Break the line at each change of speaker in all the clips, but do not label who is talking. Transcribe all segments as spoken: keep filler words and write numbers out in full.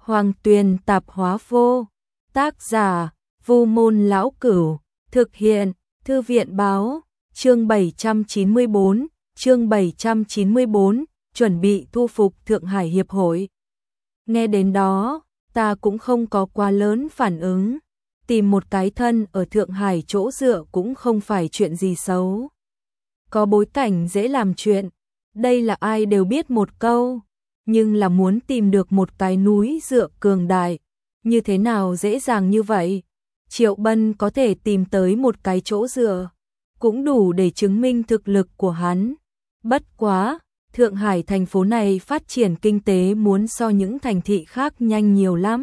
Hoàng Tuyền Tạp Hóa Vô, tác giả Vu Môn Lão Cửu, thực hiện Thư viện Báo, chương bảy trăm chín mươi bốn, chương bảy trăm chín mươi bốn, chuẩn bị thu phục Thượng Hải Hiệp hội. Nghe đến đó, ta cũng không có quá lớn phản ứng, tìm một cái thân ở Thượng Hải chỗ dựa cũng không phải chuyện gì xấu. Có bối cảnh dễ làm chuyện, đây là ai đều biết một câu, nhưng là muốn tìm được một cái núi dựa cường đại, như thế nào dễ dàng như vậy? Triệu Bân có thể tìm tới một cái chỗ dựa, cũng đủ để chứng minh thực lực của hắn. Bất quá, Thượng Hải thành phố này phát triển kinh tế muốn so những thành thị khác nhanh nhiều lắm.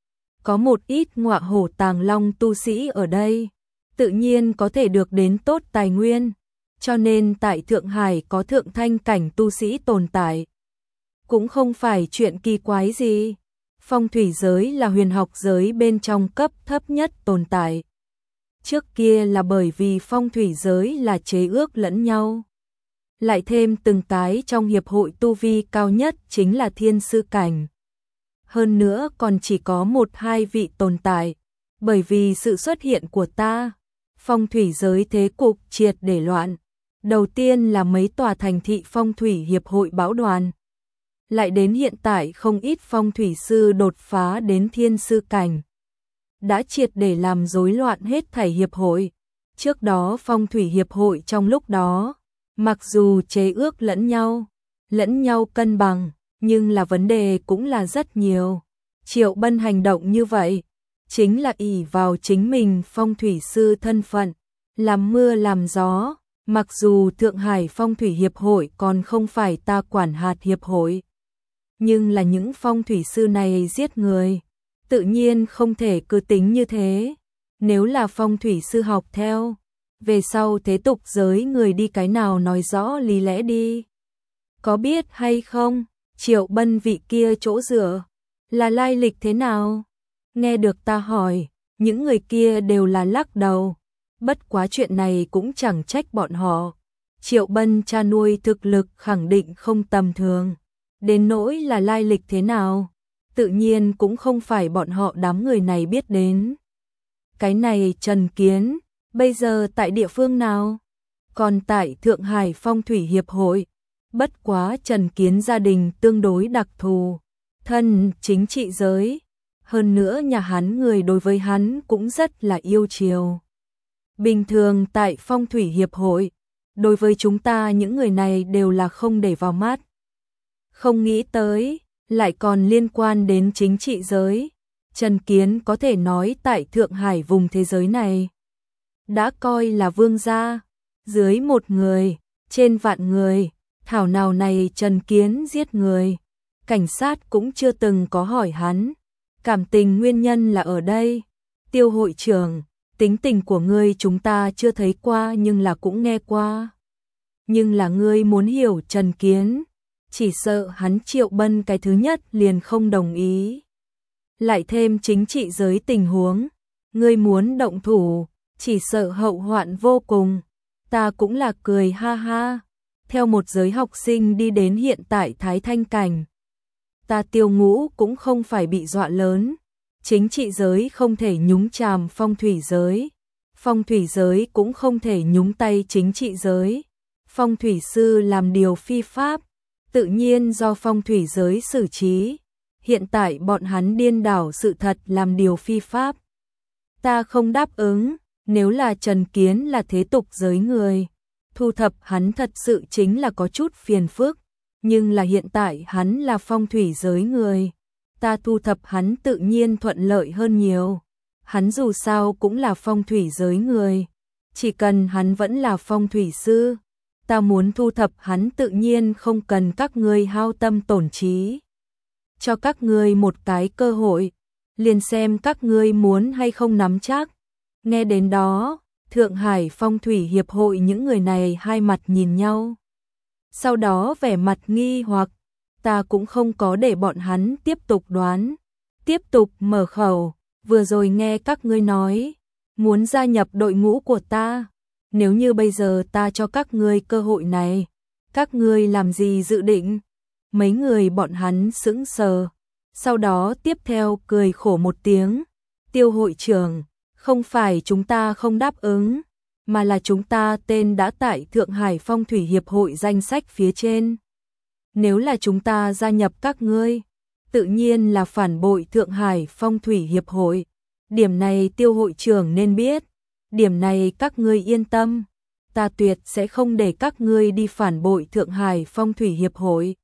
Có một ít ngọa hổ tàng long tu sĩ ở đây, tự nhiên có thể được đến tốt tài nguyên, cho nên tại Thượng Hải có thượng thanh cảnh tu sĩ tồn tại. Cũng không phải chuyện kỳ quái gì. Phong thủy giới là huyền học giới bên trong cấp thấp nhất tồn tại. Trước kia là bởi vì phong thủy giới là chế ước lẫn nhau. Lại thêm từng cái trong hiệp hội tu vi cao nhất chính là thiên sư cảnh. Hơn nữa còn chỉ có một hai vị tồn tại. Bởi vì sự xuất hiện của ta, phong thủy giới thế cục triệt để loạn. Đầu tiên là mấy tòa thành thị phong thủy hiệp hội bão đoàn. Lại đến hiện tại không ít phong thủy sư đột phá đến thiên sư cảnh. Đã triệt để làm rối loạn hết thảy hiệp hội. Trước đó phong thủy hiệp hội trong lúc đó, mặc dù chế ước lẫn nhau, lẫn nhau cân bằng, nhưng là vấn đề cũng là rất nhiều. Triệu Bân hành động như vậy, chính là ỷ vào chính mình phong thủy sư thân phận, làm mưa làm gió, mặc dù Thượng Hải phong thủy hiệp hội còn không phải ta quản hạt hiệp hội. Nhưng là những phong thủy sư này giết người, tự nhiên không thể cứ tính như thế. Nếu là phong thủy sư học theo, về sau thế tục giới người đi cái nào nói rõ lý lẽ đi. Có biết hay không, Triệu Bân vị kia chỗ dựa, là lai lịch thế nào? Nghe được ta hỏi, những người kia đều là lắc đầu. Bất quá chuyện này cũng chẳng trách bọn họ. Triệu Bân cha nuôi thực lực khẳng định không tầm thường. Đến nỗi là lai lịch thế nào, tự nhiên cũng không phải bọn họ đám người này biết đến. Cái này Trần Kiến, bây giờ tại địa phương nào? Còn tại Thượng Hải Phong Thủy Hiệp hội. Bất quá Trần Kiến gia đình tương đối đặc thù, thân chính trị giới. Hơn nữa nhà hắn người đối với hắn cũng rất là yêu chiều. Bình thường tại Phong Thủy Hiệp hội, đối với chúng ta những người này đều là không để vào mắt. Không nghĩ tới, lại còn liên quan đến chính trị giới. Trần Kiến có thể nói tại Thượng Hải vùng thế giới này, đã coi là vương gia, dưới một người, trên vạn người, thảo nào này Trần Kiến giết người. Cảnh sát cũng chưa từng có hỏi hắn, cảm tình nguyên nhân là ở đây. Tiêu hội trưởng, tính tình của ngươi chúng ta chưa thấy qua nhưng là cũng nghe qua. Nhưng là ngươi muốn hiểu Trần Kiến, chỉ sợ hắn Triệu Bân cái thứ nhất liền không đồng ý. Lại thêm chính trị giới tình huống, ngươi muốn động thủ, chỉ sợ hậu hoạn vô cùng. Ta cũng là cười ha ha, theo một giới học sinh đi đến hiện tại Thái Thanh Cảnh. Ta Tiêu Ngũ cũng không phải bị dọa lớn, chính trị giới không thể nhúng chàm phong thủy giới, phong thủy giới cũng không thể nhúng tay chính trị giới. Phong thủy sư làm điều phi pháp, tự nhiên do phong thủy giới xử trí. Hiện tại bọn hắn điên đảo sự thật làm điều phi pháp. Ta không đáp ứng, nếu là Trần Kiến là thế tục giới người, thu thập hắn thật sự chính là có chút phiền phức. Nhưng là hiện tại hắn là phong thủy giới người, ta thu thập hắn tự nhiên thuận lợi hơn nhiều. Hắn dù sao cũng là phong thủy giới người, chỉ cần hắn vẫn là phong thủy sư, ta muốn thu thập hắn tự nhiên không cần các ngươi hao tâm tổn trí. Cho các ngươi một cái cơ hội, liền xem các ngươi muốn hay không nắm chắc. Nghe đến đó, Thượng Hải Phong Thủy Hiệp hội những người này hai mặt nhìn nhau. Sau đó vẻ mặt nghi hoặc, ta cũng không có để bọn hắn tiếp tục đoán. Tiếp tục mở khẩu, vừa rồi nghe các ngươi nói, muốn gia nhập đội ngũ của ta. Nếu như bây giờ ta cho các ngươi cơ hội này, các ngươi làm gì dự định? Mấy người bọn hắn sững sờ, sau đó tiếp theo cười khổ một tiếng. Tiêu hội trưởng, không phải chúng ta không đáp ứng, mà là chúng ta tên đã tại Thượng Hải Phong Thủy Hiệp hội danh sách phía trên. Nếu là chúng ta gia nhập các ngươi, tự nhiên là phản bội Thượng Hải Phong Thủy Hiệp hội. Điểm này Tiêu hội trưởng nên biết, điểm này các ngươi yên tâm, ta tuyệt sẽ không để các ngươi đi phản bội Thượng Hải Phong Thủy Hiệp hội.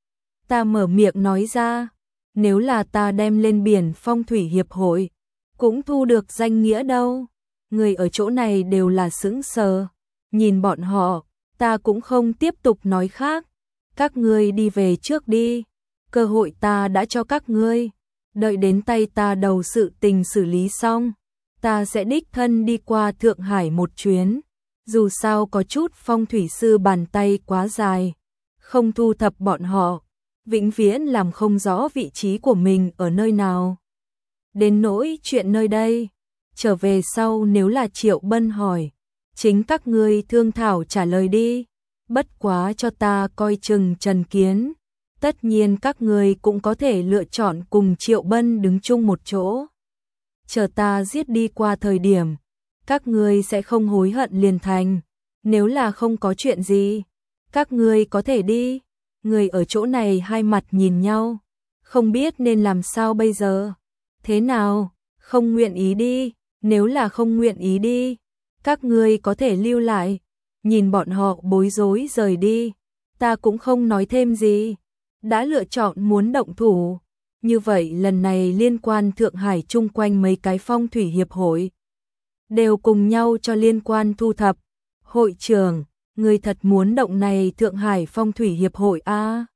Ta mở miệng nói ra, nếu là ta đem lên biển Phong Thủy Hiệp hội, cũng thu được danh nghĩa đâu. Người ở chỗ này đều là sững sờ, nhìn bọn họ, ta cũng không tiếp tục nói khác. Các ngươi đi về trước đi, cơ hội ta đã cho các ngươi, đợi đến tay ta đầu sự tình xử lý xong, ta sẽ đích thân đi qua Thượng Hải một chuyến. Dù sao có chút phong thủy sư bàn tay quá dài, không thu thập bọn họ, vĩnh viễn làm không rõ vị trí của mình ở nơi nào. Đến nỗi chuyện nơi đây, trở về sau nếu là Triệu Bân hỏi, chính các ngươi thương thảo trả lời đi, bất quá cho ta coi chừng Trần Kiến. Tất nhiên các ngươi cũng có thể lựa chọn cùng Triệu Bân đứng chung một chỗ. Chờ ta giết đi qua thời điểm, các ngươi sẽ không hối hận liền thành. Nếu là không có chuyện gì, các ngươi có thể đi. Người ở chỗ này hai mặt nhìn nhau, không biết nên làm sao bây giờ. Thế nào, không nguyện ý đi, nếu là không nguyện ý đi, các ngươi có thể lưu lại. Nhìn bọn họ bối rối rời đi, ta cũng không nói thêm gì. Đã lựa chọn muốn động thủ, như vậy lần này liên quan Thượng Hải chung quanh mấy cái phong thủy hiệp hội, đều cùng nhau cho liên quan thu thập. Hội trưởng, người thật muốn động này Thượng Hải Phong Thủy Hiệp hội a? À?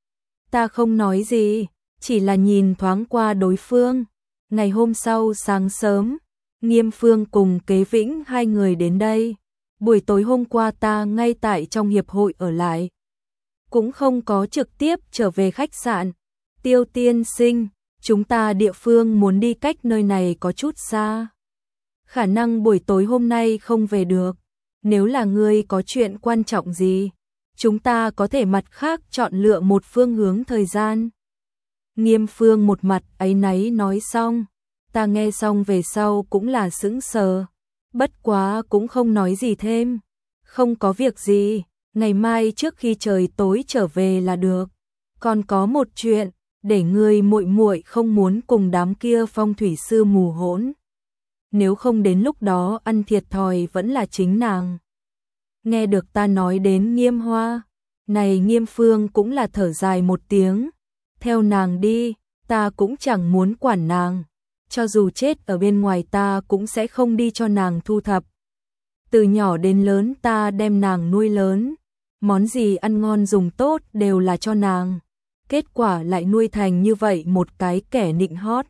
Ta không nói gì, chỉ là nhìn thoáng qua đối phương. Ngày hôm sau sáng sớm, Nghiêm Phương cùng Kế Vĩnh hai người đến đây. Buổi tối hôm qua ta ngay tại trong hiệp hội ở lại, cũng không có trực tiếp trở về khách sạn. Tiêu tiên sinh, chúng ta địa phương muốn đi cách nơi này có chút xa, khả năng buổi tối hôm nay không về được. Nếu là ngươi có chuyện quan trọng gì, chúng ta có thể mặt khác chọn lựa một phương hướng thời gian. Nghiêm Phương một mặt áy náy nói xong, ta nghe xong về sau cũng là sững sờ, bất quá cũng không nói gì thêm. Không có việc gì, ngày mai trước khi trời tối trở về là được. Còn có một chuyện, để ngươi muội muội không muốn cùng đám kia phong thủy sư mù hỗn. Nếu không đến lúc đó ăn thiệt thòi vẫn là chính nàng. Nghe được ta nói đến Nghiêm Hoa, này Nghiêm Phương cũng là thở dài một tiếng. Theo nàng đi, ta cũng chẳng muốn quản nàng. Cho dù chết ở bên ngoài ta cũng sẽ không đi cho nàng thu thập. Từ nhỏ đến lớn ta đem nàng nuôi lớn, món gì ăn ngon dùng tốt đều là cho nàng. Kết quả lại nuôi thành như vậy một cái kẻ nịnh hót.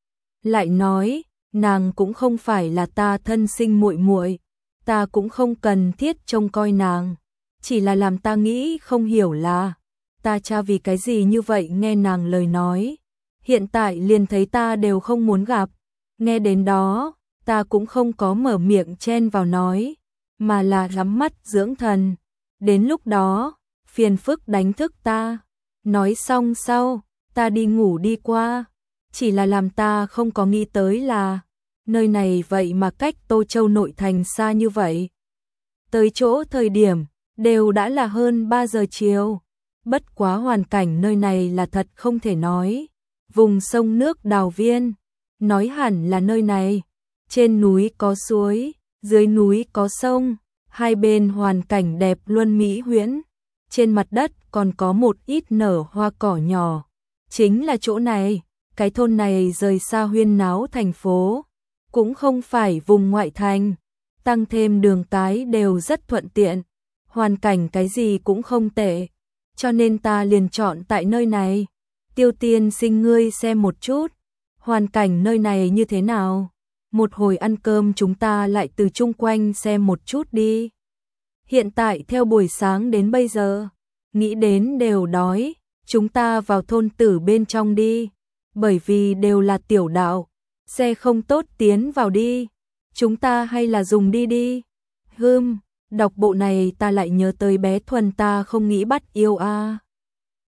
Lại nói, nàng cũng không phải là ta thân sinh muội muội, ta cũng không cần thiết trông coi nàng, chỉ là làm ta nghĩ không hiểu là ta cha vì cái gì như vậy nghe nàng lời nói, hiện tại liền thấy ta đều không muốn gặp. Nghe đến đó, ta cũng không có mở miệng chen vào nói, mà là nhắm mắt dưỡng thần. Đến lúc đó, phiền phức đánh thức ta. Nói xong sau, ta đi ngủ đi qua. Chỉ là làm ta không có nghĩ tới là nơi này vậy mà cách Tô Châu nội thành xa như vậy. Tới chỗ thời điểm, đều đã là hơn ba giờ chiều. Bất quá hoàn cảnh nơi này là thật không thể nói. Vùng sông nước Đào Viên, nói hẳn là nơi này. Trên núi có suối, dưới núi có sông, hai bên hoàn cảnh đẹp luân mỹ huyễn. Trên mặt đất còn có một ít nở hoa cỏ nhỏ. Chính là chỗ này, cái thôn này rời xa huyên náo thành phố, cũng không phải vùng ngoại thành, tăng thêm đường cái đều rất thuận tiện, hoàn cảnh cái gì cũng không tệ, cho nên ta liền chọn tại nơi này. Tiêu tiên sinh ngươi xem một chút, hoàn cảnh nơi này như thế nào? Một hồi ăn cơm chúng ta lại từ chung quanh xem một chút đi. Hiện tại theo buổi sáng đến bây giờ, nghĩ đến đều đói, chúng ta vào thôn tử bên trong đi, bởi vì đều là tiểu đạo, xe không tốt tiến vào đi, chúng ta hay là dùng đi đi. Hừm, đọc bộ này ta lại nhớ tới bé Thuần ta không nghĩ bắt yêu a. À.